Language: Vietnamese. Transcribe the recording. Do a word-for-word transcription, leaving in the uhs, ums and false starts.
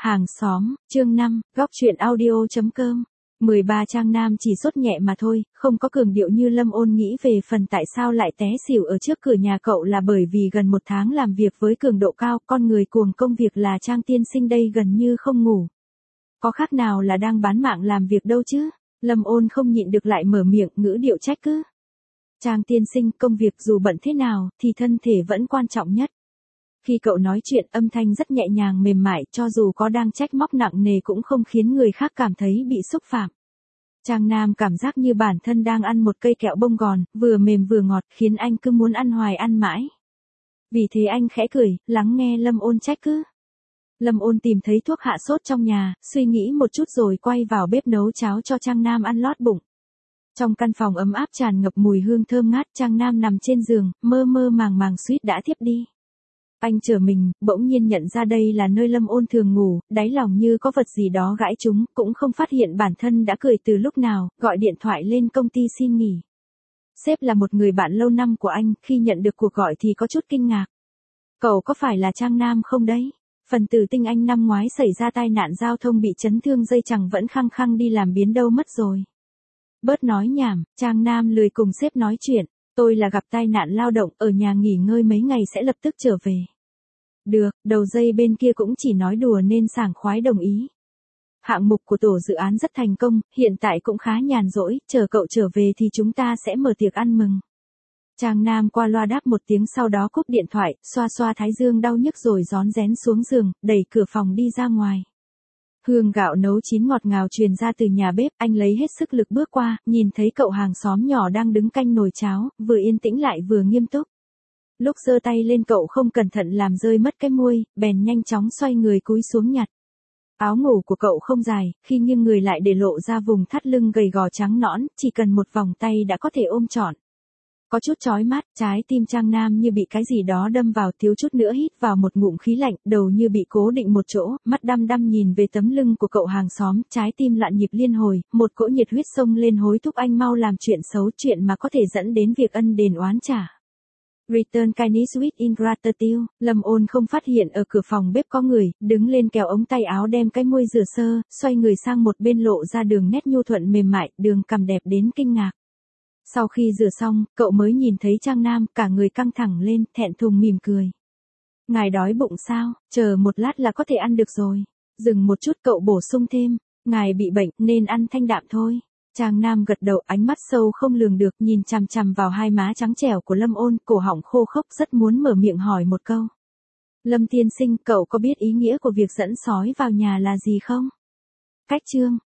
Hàng xóm, chương năm, góc truyện audio.com. mười ba Trang Nam chỉ sốt nhẹ mà thôi, không có cường điệu như Lâm Ôn nghĩ về phần tại sao lại té xỉu ở trước cửa nhà cậu là bởi vì gần một tháng làm việc với cường độ cao, con người cuồng công việc là Trang tiên sinh đây gần như không ngủ. Có khác nào là đang bán mạng làm việc đâu chứ? Lâm Ôn không nhịn được lại mở miệng ngữ điệu trách cứ. Trang tiên sinh, công việc dù bận thế nào thì thân thể vẫn quan trọng nhất. Khi cậu nói chuyện âm thanh rất nhẹ nhàng mềm mại, cho dù có đang trách móc nặng nề cũng không khiến người khác cảm thấy bị xúc phạm. Trang Nam cảm giác như bản thân đang ăn một cây kẹo bông gòn, vừa mềm vừa ngọt, khiến anh cứ muốn ăn hoài ăn mãi. Vì thế anh khẽ cười, lắng nghe Lâm Ôn trách cứ. Lâm Ôn tìm thấy thuốc hạ sốt trong nhà, suy nghĩ một chút rồi quay vào bếp nấu cháo cho Trang Nam ăn lót bụng. Trong căn phòng ấm áp tràn ngập mùi hương thơm ngát, Trang Nam nằm trên giường, mơ mơ màng màng suýt đã thiếp đi. Anh trở mình, bỗng nhiên nhận ra đây là nơi Lâm Ôn thường ngủ, đáy lòng như có vật gì đó gãi trúng, cũng không phát hiện bản thân đã cười từ lúc nào, gọi điện thoại lên công ty xin nghỉ. Sếp là một người bạn lâu năm của anh, khi nhận được cuộc gọi thì có chút kinh ngạc. Cậu có phải là Trang Nam không đấy? Phần tử tinh anh năm ngoái xảy ra tai nạn giao thông bị chấn thương dây chằng vẫn khăng khăng đi làm biến đâu mất rồi. Bớt nói nhảm, Trang Nam lười cùng sếp nói chuyện. Tôi là gặp tai nạn lao động, ở nhà nghỉ ngơi mấy ngày sẽ lập tức trở về. Được, đầu dây bên kia cũng chỉ nói đùa nên sảng khoái đồng ý. Hạng mục của tổ dự án rất thành công, hiện tại cũng khá nhàn rỗi, chờ cậu trở về thì chúng ta sẽ mở tiệc ăn mừng. Trang Nam qua loa đáp một tiếng sau đó cúp điện thoại, xoa xoa thái dương đau nhức rồi rón rén xuống giường, đẩy cửa phòng đi ra ngoài. Hương gạo nấu chín ngọt ngào truyền ra từ nhà bếp, anh lấy hết sức lực bước qua, nhìn thấy cậu hàng xóm nhỏ đang đứng canh nồi cháo, vừa yên tĩnh lại vừa nghiêm túc. Lúc giơ tay lên cậu không cẩn thận làm rơi mất cái muôi, bèn nhanh chóng xoay người cúi xuống nhặt. Áo ngủ của cậu không dài, khi nghiêng người lại để lộ ra vùng thắt lưng gầy gò trắng nõn, chỉ cần một vòng tay đã có thể ôm trọn. Có chút chói mắt, trái tim Trang Nam như bị cái gì đó đâm vào, thiếu chút nữa hít vào một ngụm khí lạnh, đầu như bị cố định một chỗ, mắt đăm đăm nhìn về tấm lưng của cậu hàng xóm, trái tim loạn nhịp liên hồi, một cỗ nhiệt huyết xông lên hối thúc anh mau làm chuyện xấu, chuyện mà có thể dẫn đến việc ân đền oán trả. Return kindness with ingratitude. Lâm Ôn không phát hiện ở cửa phòng bếp có người, đứng lên kéo ống tay áo đem cái môi rửa sơ, xoay người sang một bên lộ ra đường nét nhu thuận mềm mại, đường cằm đẹp đến kinh ngạc. Sau khi rửa xong, cậu mới nhìn thấy Trang Nam, cả người căng thẳng lên, thẹn thùng mỉm cười. Ngài đói bụng sao, chờ một lát là có thể ăn được rồi. Dừng một chút cậu bổ sung thêm, ngài bị bệnh nên ăn thanh đạm thôi. Trang Nam gật đầu, ánh mắt sâu không lường được nhìn chằm chằm vào hai má trắng trẻo của Lâm Ôn, cổ họng khô khốc rất muốn mở miệng hỏi một câu. Lâm tiên sinh, cậu có biết ý nghĩa của việc dẫn sói vào nhà là gì không? Cách chương